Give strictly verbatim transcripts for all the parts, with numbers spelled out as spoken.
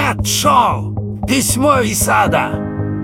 Нет, шоу! Письмо из ада!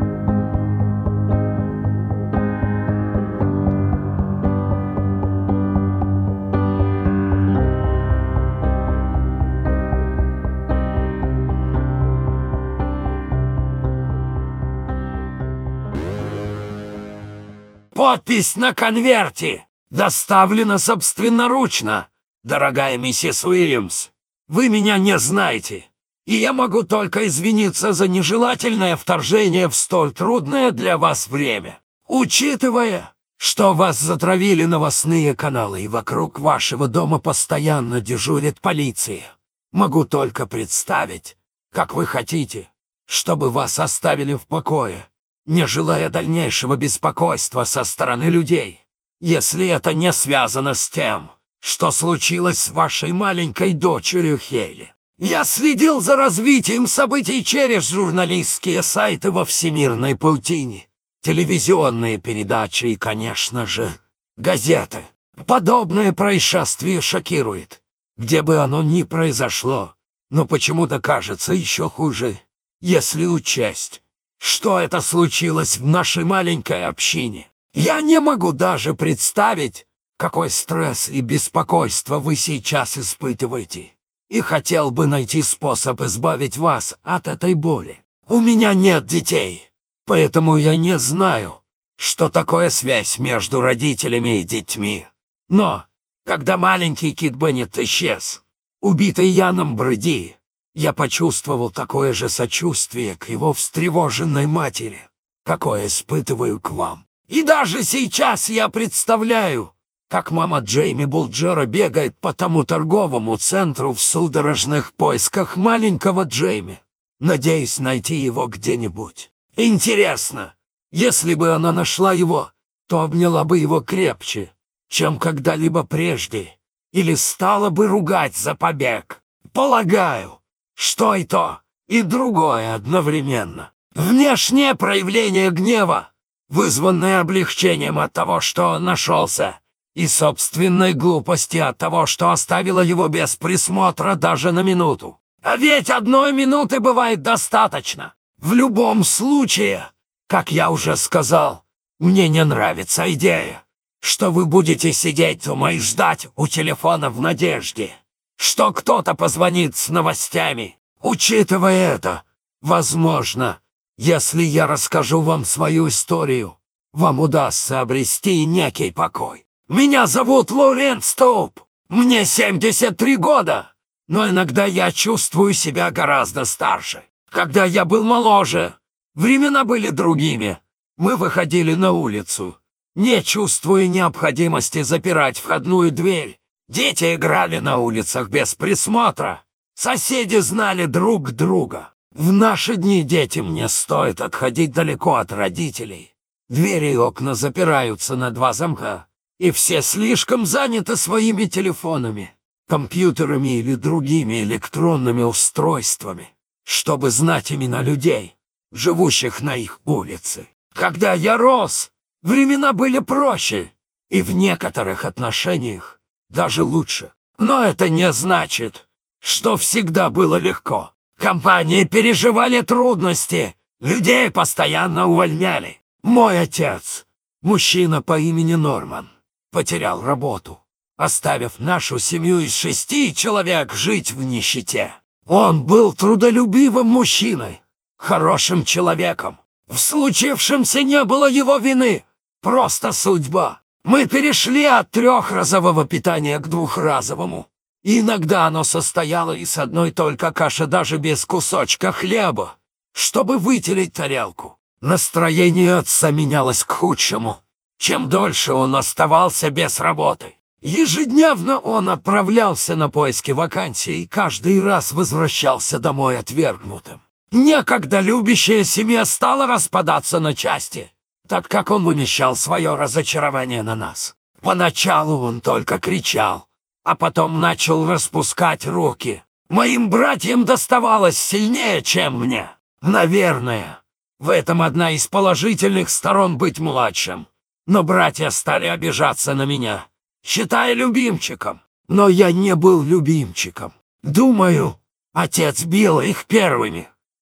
Подпись на конверте доставлена собственноручно, дорогая миссис Уильямс. Вы меня не знаете, и я могу только извиниться за нежелательное вторжение в столь трудное для вас время. Учитывая, что вас затравили новостные каналы и вокруг вашего дома постоянно дежурит полиция, могу только представить, как вы хотите, чтобы вас оставили в покое, не желая дальнейшего беспокойства со стороны людей, если это не связано с тем, что случилось с вашей маленькой дочерью Хейли. Я следил за развитием событий через журналистские сайты во всемирной паутине, телевизионные передачи и, конечно же, газеты. Подобное происшествие шокирует, где бы оно ни произошло, но почему-то кажется еще хуже, если учесть, что это случилось в нашей маленькой общине. Я не могу даже представить, какой стресс и беспокойство вы сейчас испытываете, и хотел бы найти способ избавить вас от этой боли. У меня нет детей, поэтому я не знаю, что такое связь между родителями и детьми. Но, когда маленький Кит Беннет исчез, убитый Яном Брэди, я почувствовал такое же сочувствие к его встревоженной матери, какое испытываю к вам. И даже сейчас я представляю, как мама Джейми Булджера бегает по тому торговому центру в судорожных поисках маленького Джейми, надеясь найти его где-нибудь. Интересно, если бы она нашла его, то обняла бы его крепче, чем когда-либо прежде, или стала бы ругать за побег. Полагаю, что и то, и другое одновременно. Внешнее проявление гнева, вызванное облегчением от того, что он нашелся, и собственной глупости от того, что оставила его без присмотра даже на минуту. А ведь одной минуты бывает достаточно. В любом случае, как я уже сказал, мне не нравится идея, что вы будете сидеть дома и ждать у телефона в надежде, что кто-то позвонит с новостями. Учитывая это, возможно, если я расскажу вам свою историю, вам удастся обрести некий покой. Меня зовут Лоуренс Тоуп, мне семьдесят три года, но иногда я чувствую себя гораздо старше. Когда я был моложе, времена были другими. Мы выходили на улицу, не чувствуя необходимости запирать входную дверь. Дети играли на улицах без присмотра. Соседи знали друг друга. В наши дни детям не стоит отходить далеко от родителей. Двери и окна запираются на два замка, и все слишком заняты своими телефонами, компьютерами или другими электронными устройствами, чтобы знать имена людей, живущих на их улице. Когда я рос, времена были проще, и в некоторых отношениях даже лучше. Но это не значит, что всегда было легко. Компании переживали трудности, людей постоянно увольняли. Мой отец, мужчина по имени Норман, потерял работу, оставив нашу семью из шести человек жить в нищете. Он был трудолюбивым мужчиной, хорошим человеком. В случившемся не было его вины, просто судьба. Мы перешли от трехразового питания к двухразовому. И иногда оно состояло из одной только каши даже без кусочка хлеба, чтобы вытереть тарелку. Настроение отца менялось к худшему. Чем дольше он оставался без работы. Ежедневно он отправлялся на поиски вакансий и каждый раз возвращался домой отвергнутым. Некогда любящая семья стала распадаться на части, так как он вымещал свое разочарование на нас. Поначалу он только кричал, а потом начал распускать руки. Моим братьям доставалось сильнее, чем мне. Наверное, в этом одна из положительных сторон быть младшим. Но братья стали обижаться на меня, считая любимчиком. Но я не был любимчиком. Думаю, отец бил их первыми,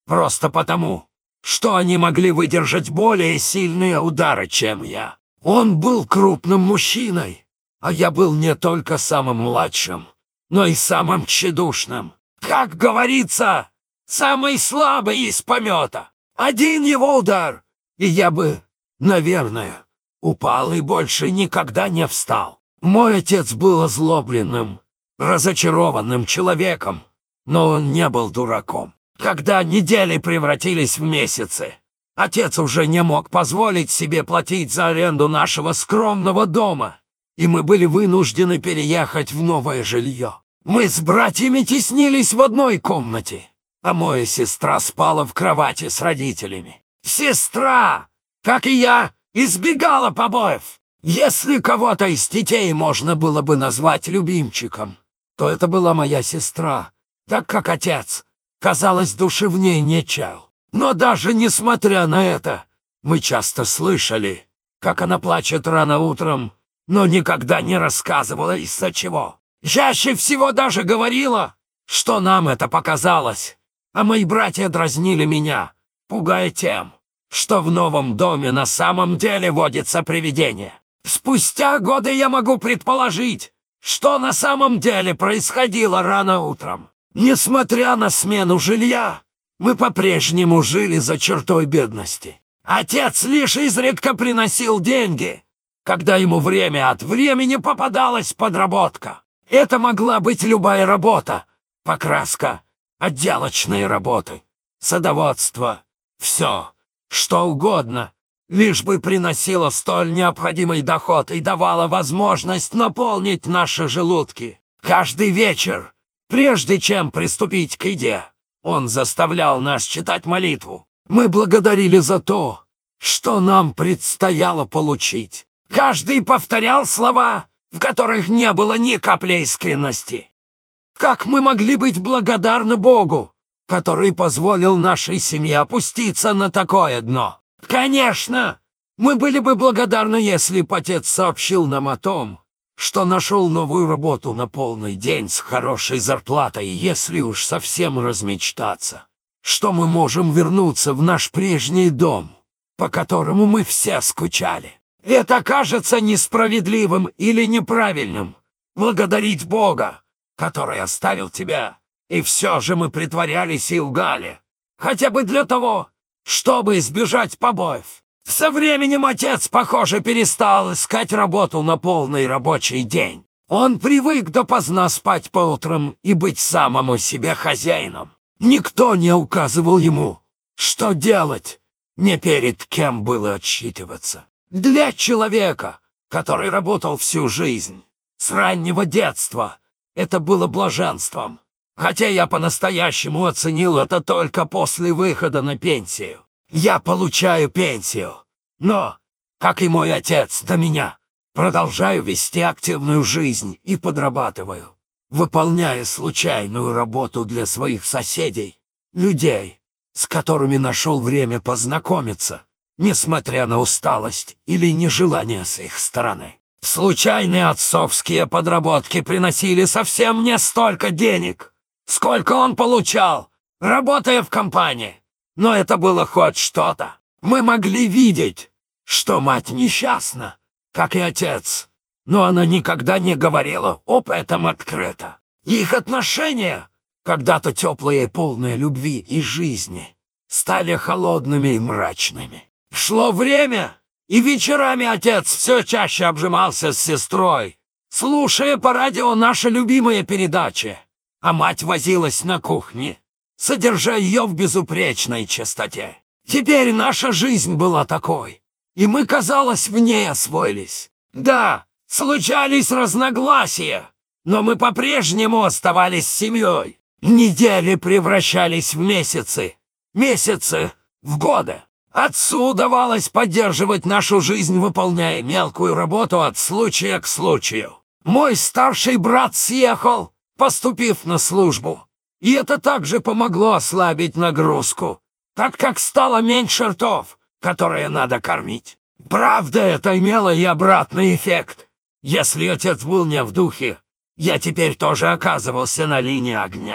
просто потому, что они могли выдержать более сильные удары, чем я. Он был крупным мужчиной, а я был не только самым младшим, но и самым тщедушным. Как говорится, самый слабый из помета. Один его удар, и я бы, наверное, упал и больше никогда не встал. Мой отец был озлобленным, разочарованным человеком, но он не был дураком. Когда недели превратились в месяцы, отец уже не мог позволить себе платить за аренду нашего скромного дома, и мы были вынуждены переехать в новое жилье. Мы с братьями теснились в одной комнате, а моя сестра спала в кровати с родителями. Сестра, как и я, избегала побоев. Если кого-то из детей можно было бы назвать любимчиком, то это была моя сестра, так как отец, казалось, души в ней не чаял. Но даже несмотря на это, мы часто слышали, как она плачет рано утром, но никогда не рассказывала, из-за чего. Чаще всего даже говорила, что нам это показалось, а мои братья дразнили меня, пугая тем, что в новом доме на самом деле водится привидение. Спустя годы я могу предположить, что на самом деле происходило рано утром. Несмотря на смену жилья, мы по-прежнему жили за чертой бедности. Отец лишь изредка приносил деньги, когда ему время от времени попадалась подработка. Это могла быть любая работа: покраска, отделочные работы, садоводство, все, что угодно, лишь бы приносило столь необходимый доход и давало возможность наполнить наши желудки. Каждый вечер, прежде чем приступить к еде, он заставлял нас читать молитву. Мы благодарили за то, что нам предстояло получить. Каждый повторял слова, в которых не было ни капли искренности. Как мы могли быть благодарны Богу, который позволил нашей семье опуститься на такое дно? Конечно, мы были бы благодарны, если бы отец сообщил нам о том, что нашел новую работу на полный день с хорошей зарплатой, если уж совсем размечтаться, что мы можем вернуться в наш прежний дом, по которому мы все скучали. Это кажется несправедливым или неправильным — благодарить Бога, который оставил тебя, и все же мы притворялись и лгали, хотя бы для того, чтобы избежать побоев. Со временем отец, похоже, перестал искать работу на полный рабочий день. Он привык допоздна спать по утрам и быть самому себе хозяином. Никто не указывал ему, что делать, не перед кем было отчитываться. Для человека, который работал всю жизнь, с раннего детства, это было блаженством. Хотя я по-настоящему оценил это только после выхода на пенсию. Я получаю пенсию, но, как и мой отец до меня, продолжаю вести активную жизнь и подрабатываю, выполняя случайную работу для своих соседей, людей, с которыми нашел время познакомиться, несмотря на усталость или нежелание с их стороны. Случайные отцовские подработки приносили совсем не столько денег, сколько он получал, работая в компании. Но это было хоть что-то. Мы могли видеть, что мать несчастна, как и отец, но она никогда не говорила об этом открыто. Их отношения, когда-то теплые и полные любви и жизни, стали холодными и мрачными. Шло время, и вечерами отец все чаще обжимался с сестрой, слушая по радио наши любимые передачи, а мать возилась на кухне, содержа ее в безупречной чистоте. Теперь наша жизнь была такой, и мы, казалось, в ней освоились. Да, случались разногласия, но мы по-прежнему оставались семьей. Недели превращались в месяцы, месяцы в годы. Отцу удавалось поддерживать нашу жизнь, выполняя мелкую работу от случая к случаю. Мой старший брат съехал, поступив на службу, и это также помогло ослабить нагрузку, так как стало меньше ртов, которые надо кормить. Правда, это имело и обратный эффект. Если отец был не в духе, я теперь тоже оказывался на линии огня.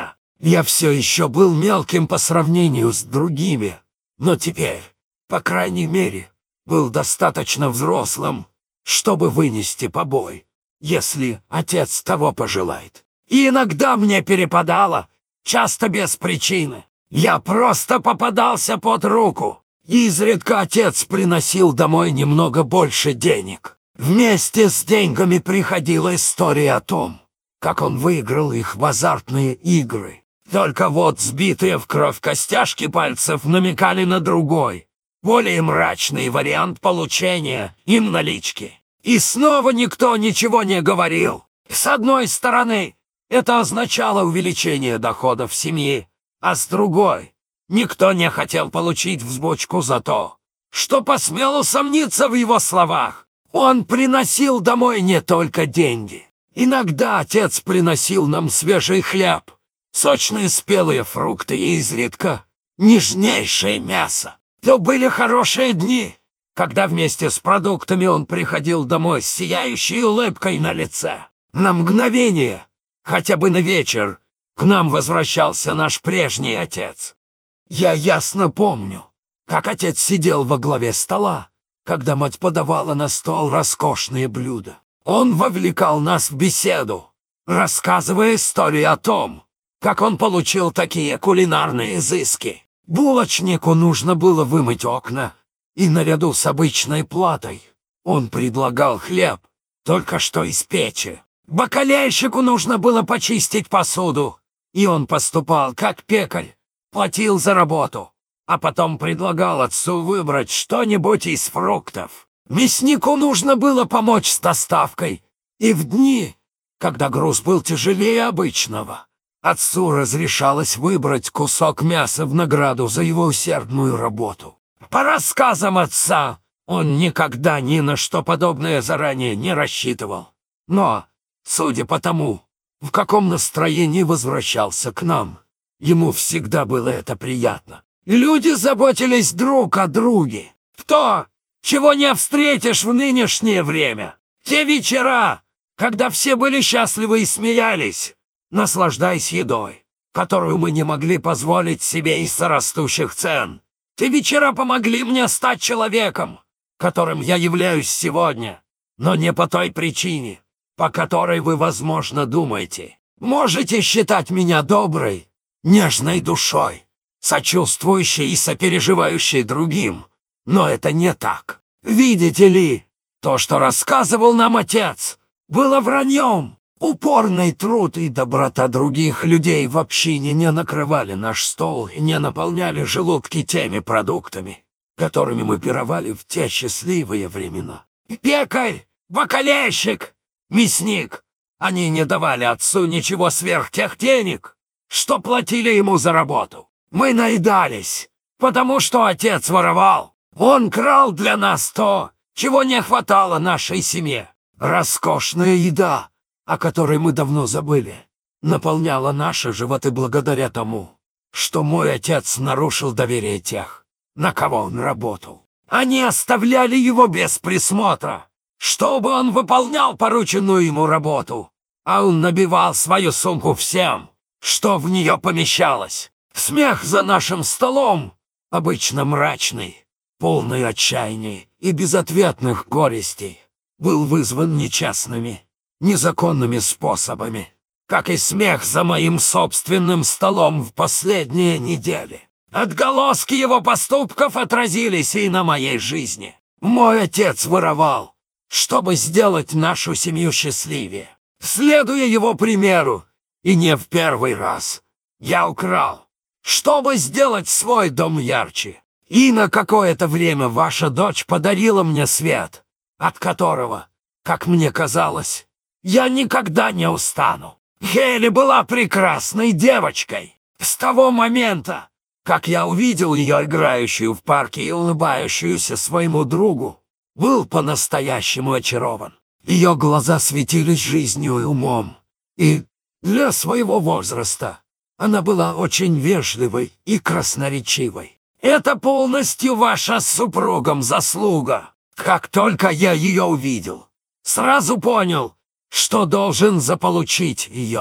Я все еще был мелким по сравнению с другими, но теперь, по крайней мере, был достаточно взрослым, чтобы вынести побой, если отец того пожелает. И иногда мне перепадало, часто без причины. Я просто попадался под руку. Изредка отец приносил домой немного больше денег. Вместе с деньгами приходила история о том, как он выиграл их в азартные игры. Только вот сбитые в кровь костяшки пальцев намекали на другой, более мрачный вариант получения им налички. И снова никто ничего не говорил. С одной стороны, это означало увеличение доходов семьи, а с другой, никто не хотел получить взбучку за то, что посмел усомниться в его словах. Он приносил домой не только деньги. Иногда отец приносил нам свежий хлеб, сочные спелые фрукты и изредка нежнейшее мясо. То были хорошие дни, когда вместе с продуктами он приходил домой с сияющей улыбкой на лице. На мгновение, хотя бы на вечер, к нам возвращался наш прежний отец. Я ясно помню, как отец сидел во главе стола, когда мать подавала на стол роскошные блюда. Он вовлекал нас в беседу, рассказывая истории о том, как он получил такие кулинарные изыски. Булочнику нужно было вымыть окна, и наряду с обычной платой он предлагал хлеб, только что из печи. Бакалейщику нужно было почистить посуду, и он поступал как пекарь, платил за работу, а потом предлагал отцу выбрать что-нибудь из фруктов. Мяснику нужно было помочь с доставкой, и в дни, когда груз был тяжелее обычного, отцу разрешалось выбрать кусок мяса в награду за его усердную работу. По рассказам отца, он никогда ни на что подобное заранее не рассчитывал. Но, судя по тому, в каком настроении возвращался к нам, ему всегда было это приятно. Люди заботились друг о друге. То, чего не встретишь в нынешнее время. Те вечера, когда все были счастливы и смеялись, наслаждаясь едой, которую мы не могли позволить себе из-за растущих цен. Те вечера помогли мне стать человеком, которым я являюсь сегодня, но не по той причине, по которой вы, возможно, думаете. Можете считать меня доброй, нежной душой, сочувствующей и сопереживающей другим, но это не так. Видите ли, то, что рассказывал нам отец, было враньем. Упорный труд и доброта других людей в общине не накрывали наш стол и не наполняли желудки теми продуктами, которыми мы пировали в те счастливые времена. Пекарь, бакалейщик, мясник — они не давали отцу ничего сверх тех денег, что платили ему за работу. Мы наедались, потому что отец воровал. Он крал для нас то, чего не хватало нашей семье. Роскошная еда, о которой мы давно забыли, наполняла наши животы благодаря тому, что мой отец нарушил доверие тех, на кого он работал. Они оставляли его без присмотра, чтобы он выполнял порученную ему работу, а он набивал свою сумку всем, что в нее помещалось. Смех за нашим столом, обычно мрачный, полный отчаяния и безответных горестей, был вызван нечестными, незаконными способами, как и смех за моим собственным столом в последние недели. Отголоски его поступков отразились и на моей жизни. Мой отец воровал, чтобы сделать нашу семью счастливее. Следуя его примеру, и не в первый раз, я украл, чтобы сделать свой дом ярче. И на какое-то время ваша дочь подарила мне свет, от которого, как мне казалось, я никогда не устану. Хейли была прекрасной девочкой. С того момента, как я увидел ее играющую в парке и улыбающуюся своему другу, был по-настоящему очарован. Ее глаза светились жизнью и умом, и для своего возраста она была очень вежливой и красноречивой. Это полностью ваша с супругом заслуга. Как только я ее увидел, сразу понял, что должен заполучить ее.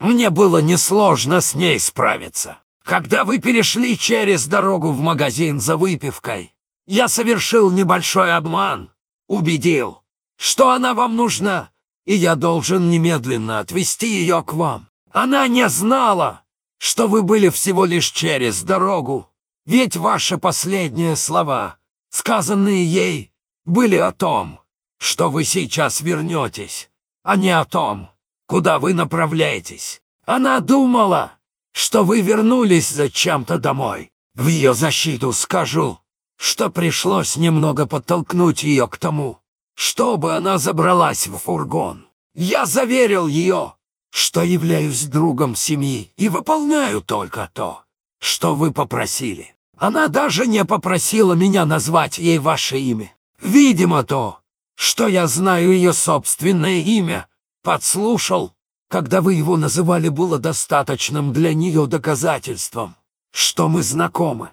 Мне было несложно с ней справиться. Когда вы перешли через дорогу в магазин за выпивкой, я совершил небольшой обман, убедил, что она вам нужна, и я должен немедленно отвезти ее к вам. Она не знала, что вы были всего лишь через дорогу, ведь ваши последние слова, сказанные ей, были о том, что вы сейчас вернетесь, а не о том, куда вы направляетесь. Она думала, что вы вернулись зачем-то домой. В ее защиту скажу, что пришлось немного подтолкнуть ее к тому, чтобы она забралась в фургон. Я заверил ее, что являюсь другом семьи и выполняю только то, что вы попросили. Она даже не попросила меня назвать ей ваше имя. Видимо, то, что я знаю ее собственное имя, подслушал, когда вы его называли, было достаточным для нее доказательством, что мы знакомы.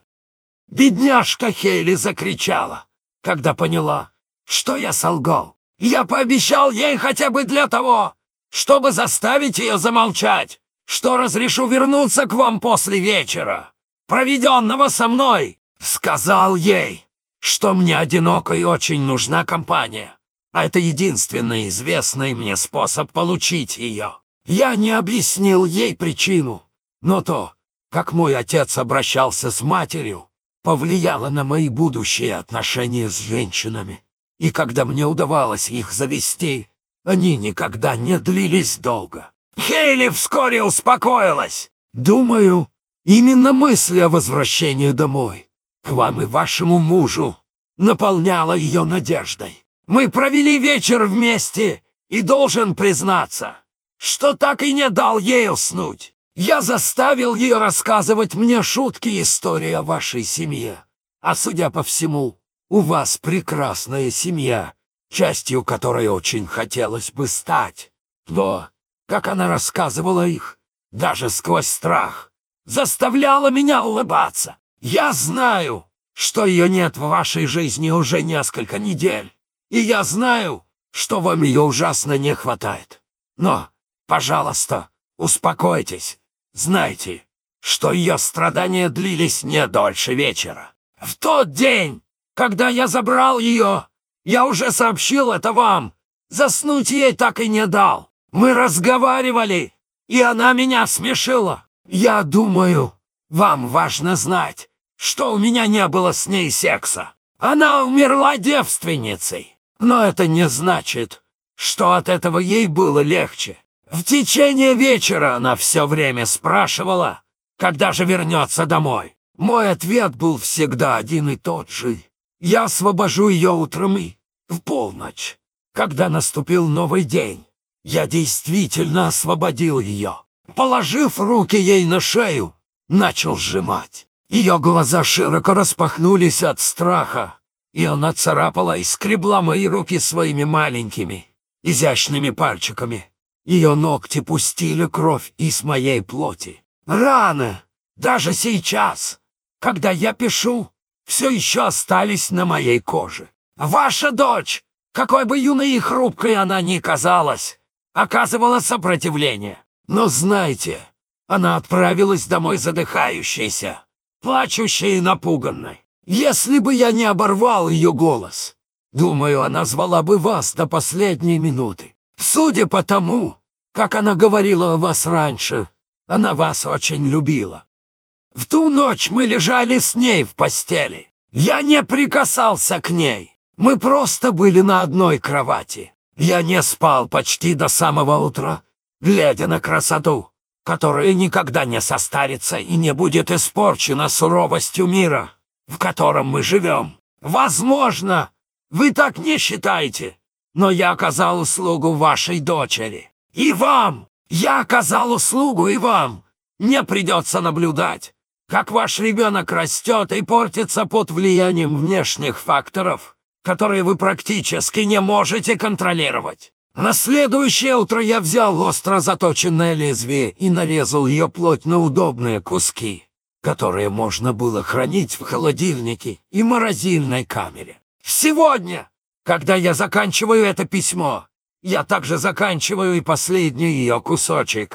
Бедняжка Хейли закричала, когда поняла, что я солгал. Я пообещал ей хотя бы для того, чтобы заставить ее замолчать, что разрешу вернуться к вам после вечера, проведенного со мной. Сказал ей, что мне одиноко и очень нужна компания, а это единственный известный мне способ получить ее. Я не объяснил ей причину, но то, как мой отец обращался с матерью, повлияло на мои будущие отношения с женщинами. И когда мне удавалось их завести, они никогда не длились долго. Хейли вскоре успокоилась. Думаю, именно мысль о возвращении домой, к вам и вашему мужу, наполняла ее надеждой. Мы провели вечер вместе, и должен признаться, что так и не дал ей уснуть. Я заставил ее рассказывать мне шутки и истории о вашей семье. А судя по всему, у вас прекрасная семья, частью которой очень хотелось бы стать. Но, как она рассказывала их, даже сквозь страх, заставляла меня улыбаться. Я знаю, что ее нет в вашей жизни уже несколько недель, и я знаю, что вам ее ужасно не хватает. Но, пожалуйста, успокойтесь. Знайте, что ее страдания длились не дольше вечера. В тот день, когда я забрал ее, я уже сообщил это вам. Заснуть ей так и не дал. Мы разговаривали, и она меня смешила. Я думаю, вам важно знать, что у меня не было с ней секса. Она умерла девственницей. Но это не значит, что от этого ей было легче. В течение вечера она все время спрашивала, когда же вернется домой. Мой ответ был всегда один и тот же. Я освобожу ее утром и в полночь. Когда наступил новый день, я действительно освободил ее. Положив руки ей на шею, начал сжимать. Ее глаза широко распахнулись от страха, и она царапала и скребла мои руки своими маленькими, изящными пальчиками. Ее ногти пустили кровь из моей плоти. Раны, даже сейчас, когда я пишу, все еще остались на моей коже. Ваша дочь, какой бы юной и хрупкой она ни казалась, оказывала сопротивление. Но знайте, она отправилась домой задыхающейся, плачущей и напуганной. Если бы я не оборвал ее голос, думаю, она звала бы вас до последней минуты. Судя по тому, как она говорила о вас раньше, она вас очень любила. В ту ночь мы лежали с ней в постели. Я не прикасался к ней. Мы просто были на одной кровати. Я не спал почти до самого утра, глядя на красоту, которая никогда не состарится и не будет испорчена суровостью мира, в котором мы живем. Возможно, вы так не считаете, но я оказал услугу вашей дочери. И вам! Я оказал услугу и вам! Не придется наблюдать, как ваш ребенок растет и портится под влиянием внешних факторов, которые вы практически не можете контролировать. На следующее утро я взял остро заточенное лезвие и нарезал ее плоть на удобные куски, которые можно было хранить в холодильнике и морозильной камере. Сегодня, когда я заканчиваю это письмо, я также заканчиваю и последний ее кусочек,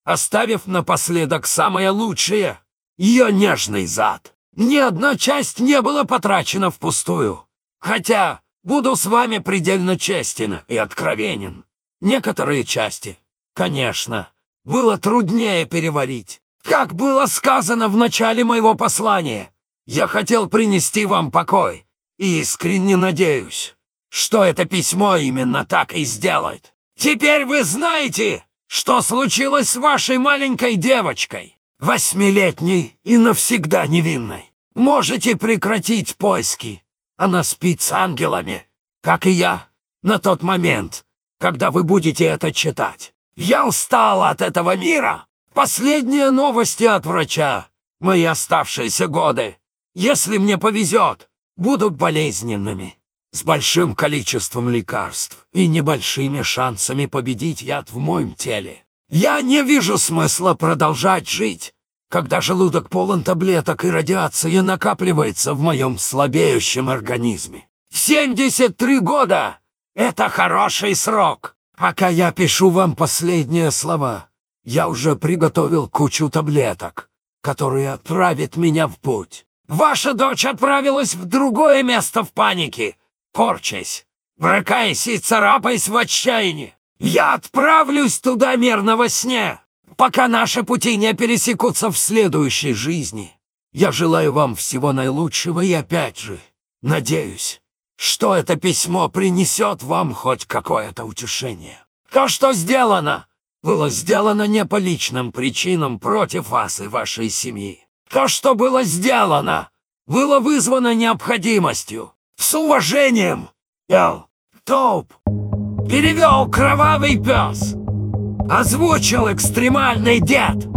оставив напоследок самое лучшее — ее нежный зад. Ни одна часть не была потрачена впустую. Хотя, буду с вами предельно честен и откровенен, некоторые части, конечно, было труднее переварить. Как было сказано в начале моего послания, я хотел принести вам покой, и искренне надеюсь, что это письмо именно так и сделает. Теперь вы знаете, что случилось с вашей маленькой девочкой, восьмилетней и навсегда невинной. Можете прекратить поиски. Она спит с ангелами, как и я, на тот момент, когда вы будете это читать. Я устал от этого мира. Последние новости от врача. Мои оставшиеся годы, если мне повезет, будут болезненными, с большим количеством лекарств и небольшими шансами победить яд в моем теле. Я не вижу смысла продолжать жить, когда желудок полон таблеток и радиация накапливается в моем слабеющем организме. семьдесят три года — это хороший срок. Пока я пишу вам последние слова, я уже приготовил кучу таблеток, которые отправят меня в путь. Ваша дочь отправилась в другое место в панике, корчась, брыкаясь и царапаясь в отчаянии. Я отправлюсь туда мирно во сне, пока наши пути не пересекутся в следующей жизни. Я желаю вам всего наилучшего и опять же надеюсь, что это письмо принесет вам хоть какое-то утешение. То, что сделано, было сделано не по личным причинам против вас и вашей семьи. То, что было сделано, было вызвано необходимостью. С уважением, Эл Тоуп. Перевел кровавый пес. Озвучил экстремальный дед.